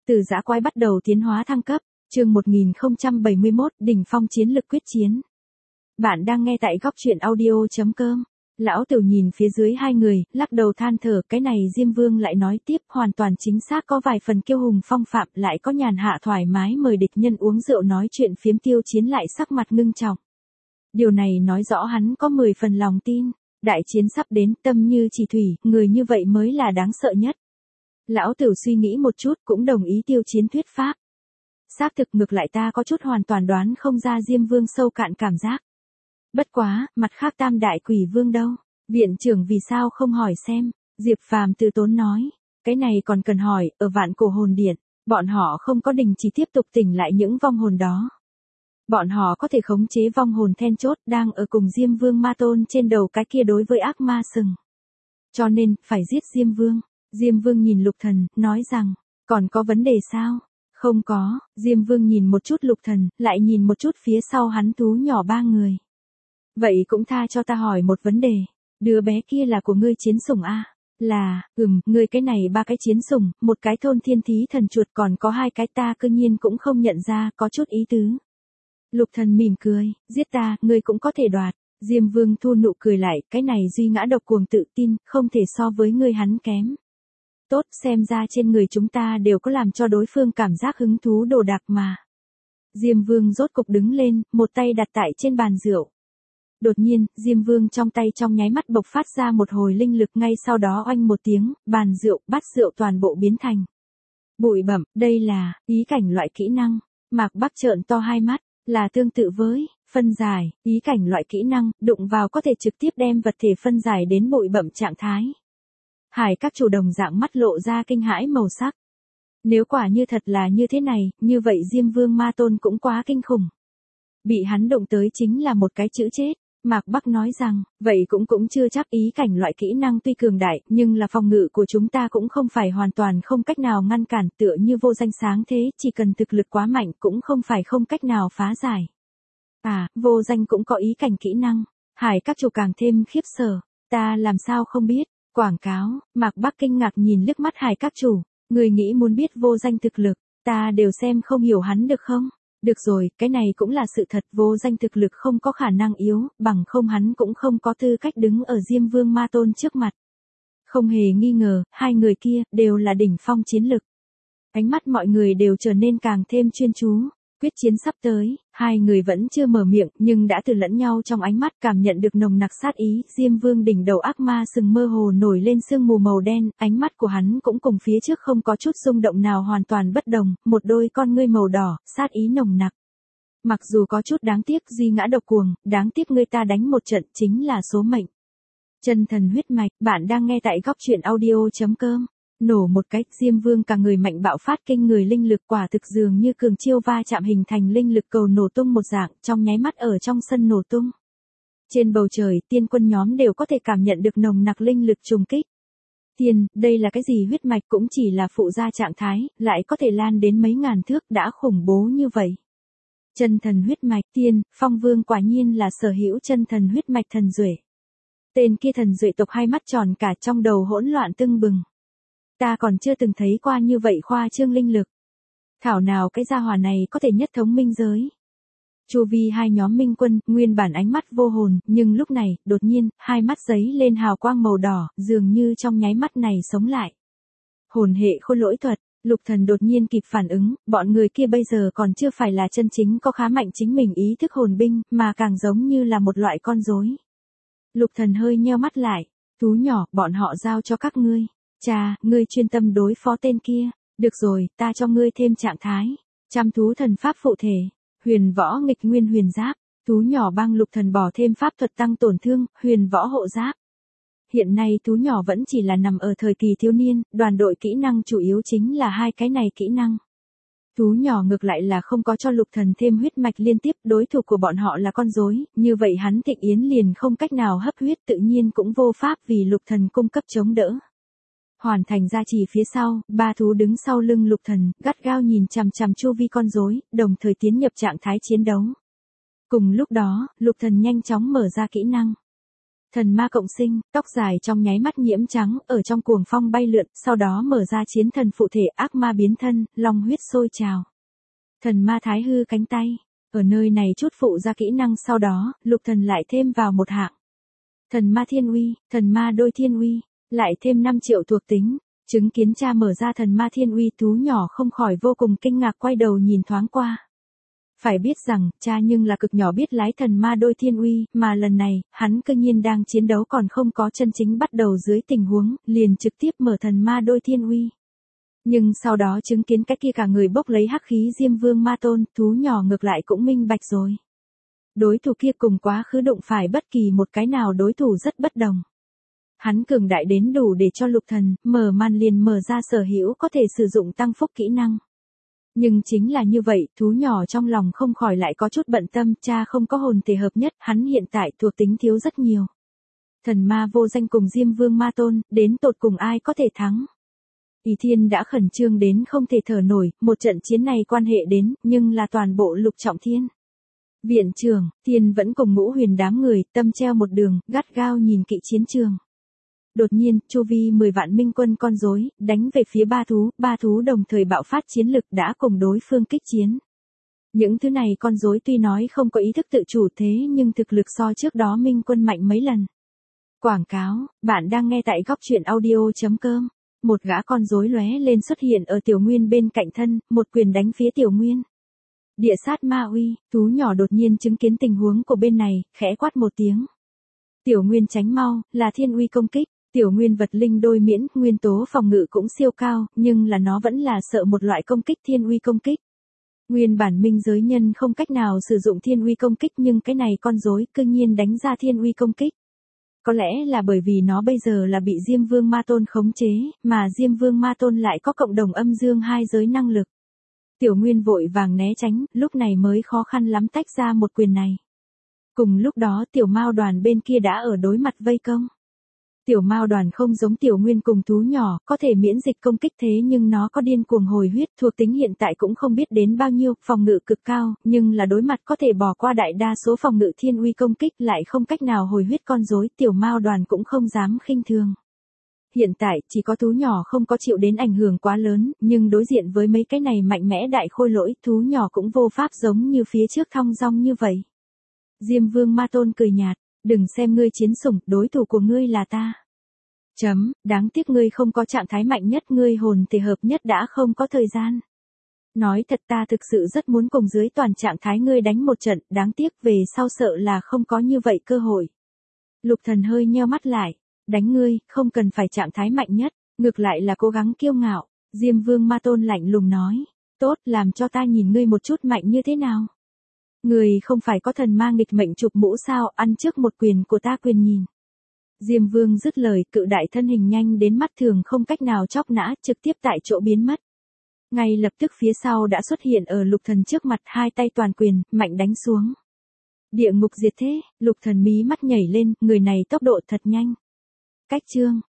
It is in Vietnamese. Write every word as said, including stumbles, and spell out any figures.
Từ dã quái bắt đầu tiến hóa thăng cấp, chương một nghìn không trăm bảy mươi mốt, đỉnh phong chiến lực quyết chiến. Bạn đang nghe tại góc truyện audio chấm com. Lão Tiểu nhìn phía dưới hai người, lắc đầu than thở, cái này Diêm Vương lại nói tiếp, hoàn toàn chính xác có vài phần kiêu hùng phong phạm, lại có nhàn hạ thoải mái mời địch nhân uống rượu nói chuyện phiếm. Tiêu Chiến lại sắc mặt ngưng trọng. Điều này nói rõ hắn có mười phần lòng tin, đại chiến sắp đến, tâm như chỉ thủy, người như vậy mới là đáng sợ nhất. Lão Tiểu suy nghĩ một chút cũng đồng ý Tiêu Chiến thuyết pháp. Xác thực ngược lại ta có chút hoàn toàn đoán không ra Diêm Vương sâu cạn cảm giác. Bất quá, mặt khác Tam Đại Quỷ Vương đâu? Viện trưởng vì sao không hỏi xem? Diệp Phàm từ tốn nói. Cái này còn cần hỏi, ở Vạn Cổ Hồn Điện, bọn họ không có đình chỉ tiếp tục tỉnh lại những vong hồn đó. Bọn họ có thể khống chế vong hồn then chốt đang ở cùng Diêm Vương Ma Tôn trên đầu cái kia đối với ác ma sừng. Cho nên, phải giết Diêm Vương. Diêm Vương nhìn Lục Thần, nói rằng, còn có vấn đề sao? Không có, Diêm Vương nhìn một chút Lục Thần, lại nhìn một chút phía sau hắn thú nhỏ ba người. Vậy cũng tha cho ta hỏi một vấn đề, đứa bé kia là của ngươi chiến sủng a? Là, ừm, ngươi cái này ba cái chiến sủng, một cái thôn thiên thí thần chuột còn có hai cái ta cơ nhiên cũng không nhận ra, có chút ý tứ. Lục Thần mỉm cười, giết ta, ngươi cũng có thể đoạt. Diêm Vương thu nụ cười lại, cái này duy ngã độc cuồng tự tin, không thể so với ngươi hắn kém. Tốt, xem ra trên người chúng ta đều có làm cho đối phương cảm giác hứng thú đồ đạc mà. Diêm Vương rốt cục đứng lên, một tay đặt tại trên bàn rượu. Đột nhiên, Diêm Vương trong tay trong nháy mắt bộc phát ra một hồi linh lực, ngay sau đó oanh một tiếng, bàn rượu, bát rượu toàn bộ biến thành bụi bặm. Đây là ý cảnh loại kỹ năng. Mạc Bắc trợn to hai mắt, là tương tự với phân giải, ý cảnh loại kỹ năng, đụng vào có thể trực tiếp đem vật thể phân giải đến bụi bặm trạng thái. Hải các chủ đồng dạng mắt lộ ra kinh hãi màu sắc. Nếu quả như thật là như thế này, như vậy Diêm Vương Ma Tôn cũng quá kinh khủng. Bị hắn động tới chính là một cái chữ chết. Mạc Bắc nói rằng, vậy cũng cũng chưa chắc, ý cảnh loại kỹ năng tuy cường đại, nhưng là phòng ngự của chúng ta cũng không phải hoàn toàn không cách nào ngăn cản, tựa như vô danh sáng thế, chỉ cần thực lực quá mạnh cũng không phải không cách nào phá giải. À, vô danh cũng có ý cảnh kỹ năng. Hải các chủ càng thêm khiếp sợ. Ta làm sao không biết? Quảng cáo. Mạc Bắc kinh ngạc nhìn liếc mắt Hải các chủ. Người nghĩ muốn biết vô danh thực lực, ta đều xem không hiểu hắn được không? Được rồi, cái này cũng là sự thật, vô danh thực lực không có khả năng yếu, bằng không hắn cũng không có tư cách đứng ở Diêm Vương Ma Tôn trước mặt. Không hề nghi ngờ, hai người kia đều là đỉnh phong chiến lực. Ánh mắt mọi người đều trở nên càng thêm chuyên chú. Quyết chiến sắp tới, hai người vẫn chưa mở miệng, nhưng đã từ lẫn nhau trong ánh mắt cảm nhận được nồng nặc sát ý. Diêm Vương đỉnh đầu ác ma sừng mơ hồ nổi lên sương mù màu đen, ánh mắt của hắn cũng cùng phía trước không có chút rung động nào, hoàn toàn bất đồng, một đôi con ngươi màu đỏ, sát ý nồng nặc. Mặc dù có chút đáng tiếc, duy ngã độc cuồng, đáng tiếc ngươi ta đánh một trận chính là số mệnh. Chân thần huyết mạch, bạn đang nghe tại góc truyện audio chấm com. Nổ một cái, Diêm Vương cả người mạnh bạo phát kinh người linh lực, quả thực dường như cường chiêu va chạm hình thành linh lực cầu nổ tung một dạng, trong nháy mắt ở trong sân nổ tung. Trên bầu trời, tiên quân nhóm đều có thể cảm nhận được nồng nặc linh lực trùng kích. Tiên, đây là cái gì? Huyết mạch cũng chỉ là phụ gia trạng thái, lại có thể lan đến mấy ngàn thước, đã khủng bố như vậy. Chân thần huyết mạch, tiên, Phong Vương quả nhiên là sở hữu chân thần huyết mạch thần duệ. Tên kia thần duệ tộc hai mắt tròn cả, trong đầu hỗn loạn tưng bừng. Ta còn chưa từng thấy qua như vậy khoa trương linh lực. Thảo nào cái gia hỏa này có thể nhất thống minh giới. Chu vi hai nhóm minh quân, nguyên bản ánh mắt vô hồn, nhưng lúc này, đột nhiên, hai mắt giấy lên hào quang màu đỏ, dường như trong nháy mắt này sống lại. Hồn hệ khôn lỗi thuật, Lục Thần đột nhiên kịp phản ứng, bọn người kia bây giờ còn chưa phải là chân chính có khá mạnh chính mình ý thức hồn binh, mà càng giống như là một loại con rối. Lục Thần hơi nheo mắt lại, thú nhỏ, bọn họ giao cho các ngươi. Cha, ngươi chuyên tâm đối phó tên kia. Được rồi, ta cho ngươi thêm trạng thái. Trăm thú thần pháp phụ thể. Huyền võ nghịch nguyên huyền giáp. Thú nhỏ băng Lục Thần bỏ thêm pháp thuật tăng tổn thương, huyền võ hộ giáp. Hiện nay thú nhỏ vẫn chỉ là nằm ở thời kỳ thiếu niên, đoàn đội kỹ năng chủ yếu chính là hai cái này kỹ năng. Thú nhỏ ngược lại là không có cho Lục Thần thêm huyết mạch liên tiếp, đối thủ của bọn họ là con rối, như vậy hắn Thịnh Yến liền không cách nào hấp huyết, tự nhiên cũng vô pháp vì Lục Thần cung cấp chống đỡ. Hoàn thành gia trì phía sau, ba thú đứng sau lưng Lục Thần, gắt gao nhìn chằm chằm chu vi con rối, đồng thời tiến nhập trạng thái chiến đấu. Cùng lúc đó, Lục Thần nhanh chóng mở ra kỹ năng. Thần ma cộng sinh, tóc dài trong nháy mắt nhiễm trắng, ở trong cuồng phong bay lượn, sau đó mở ra chiến thần phụ thể, ác ma biến thân, long huyết sôi trào. Thần ma thái hư cánh tay, ở nơi này chút phụ ra kỹ năng sau đó, lục thần lại thêm vào một hạng. Thần ma thiên uy, thần ma đôi thiên uy, lại thêm năm triệu thuộc tính. Chứng kiến cha mở ra thần ma thiên uy, thú nhỏ không khỏi vô cùng kinh ngạc, quay đầu nhìn thoáng qua. Phải biết rằng, cha nhưng là cực nhỏ biết lái thần ma đôi thiên uy, mà lần này, hắn cơ nhiên đang chiến đấu còn không có chân chính bắt đầu dưới tình huống, liền trực tiếp mở thần ma đôi thiên uy. Nhưng sau đó chứng kiến cái kia cả người bốc lấy hắc khí Diêm Vương Ma Tôn, thú nhỏ ngược lại cũng minh bạch rồi. Đối thủ kia cùng quá khứ đụng phải bất kỳ một cái nào đối thủ rất bất đồng. Hắn cường đại đến đủ để cho lục thần, mở màn liền mở ra sở hữu có thể sử dụng tăng phúc kỹ năng. Nhưng chính là như vậy, thú nhỏ trong lòng không khỏi lại có chút bận tâm, cha không có hồn thể hợp nhất, hắn hiện tại thuộc tính thiếu rất nhiều. Thần ma vô danh cùng Diêm Vương Ma Tôn, đến tột cùng ai có thể thắng. Ý Thiên đã khẩn trương đến không thể thở nổi, một trận chiến này quan hệ đến, nhưng là toàn bộ Lục Trọng Thiên. Viện trưởng, Thiên vẫn cùng Ngũ Huyền đám người, tâm treo một đường, gắt gao nhìn kỵ chiến trường. Đột nhiên, chu vi mười vạn minh quân con rối, đánh về phía ba thú, ba thú đồng thời bạo phát chiến lực đã cùng đối phương kích chiến. Những thứ này con rối tuy nói không có ý thức tự chủ thế nhưng thực lực so trước đó minh quân mạnh mấy lần. Quảng cáo, bạn đang nghe tại góc truyện audio chấm com. Một gã con rối lóe lên xuất hiện ở Tiểu Nguyên bên cạnh thân, một quyền đánh phía Tiểu Nguyên. Địa sát ma uy, thú nhỏ đột nhiên chứng kiến tình huống của bên này, khẽ quát một tiếng. Tiểu Nguyên tránh mau, là thiên uy công kích. Tiểu Nguyên vật linh đôi miễn, nguyên tố phòng ngự cũng siêu cao, nhưng là nó vẫn là sợ một loại công kích thiên uy công kích. Nguyên bản minh giới nhân không cách nào sử dụng thiên uy công kích, nhưng cái này con rối cư nhiên đánh ra thiên uy công kích. Có lẽ là bởi vì nó bây giờ là bị Diêm Vương Ma Tôn khống chế, mà Diêm Vương Ma Tôn lại có cộng đồng âm dương hai giới năng lực. Tiểu Nguyên vội vàng né tránh, lúc này mới khó khăn lắm tách ra một quyền này. Cùng lúc đó Tiểu Mao đoàn bên kia đã ở đối mặt vây công. Tiểu Mao đoàn không giống Tiểu Nguyên cùng thú nhỏ, có thể miễn dịch công kích thế nhưng nó có điên cuồng hồi huyết, thuộc tính hiện tại cũng không biết đến bao nhiêu, phòng ngự cực cao, nhưng là đối mặt có thể bỏ qua đại đa số phòng ngự thiên uy công kích lại không cách nào hồi huyết con rối, Tiểu Mao đoàn cũng không dám khinh thường. Hiện tại, chỉ có thú nhỏ không có chịu đến ảnh hưởng quá lớn, nhưng đối diện với mấy cái này mạnh mẽ đại khôi lỗi, thú nhỏ cũng vô pháp giống như phía trước thong dong như vậy. Diêm Vương Ma Tôn cười nhạt. Đừng xem ngươi chiến sủng, đối thủ của ngươi là ta. Chấm, đáng tiếc ngươi không có trạng thái mạnh nhất, ngươi hồn thể hợp nhất đã không có thời gian. Nói thật ta thực sự rất muốn cùng dưới toàn trạng thái ngươi đánh một trận, đáng tiếc về sau sợ là không có như vậy cơ hội. Lục Thần hơi nheo mắt lại, đánh ngươi, không cần phải trạng thái mạnh nhất, ngược lại là cố gắng kiêu ngạo. Diêm Vương Ma Tôn lạnh lùng nói, tốt, làm cho ta nhìn ngươi một chút mạnh như thế nào. Người không phải có thần ma nghịch mệnh chụp mũ sao, ăn trước một quyền của ta quyền nhìn. Diêm Vương dứt lời, cự đại thân hình nhanh đến mắt thường không cách nào chóc nã, trực tiếp tại chỗ biến mất. Ngay lập tức phía sau đã xuất hiện ở Lục Thần trước mặt, hai tay toàn quyền, mạnh đánh xuống. Địa ngục diệt thế, Lục Thần mí mắt nhảy lên, người này tốc độ thật nhanh. Cách chương,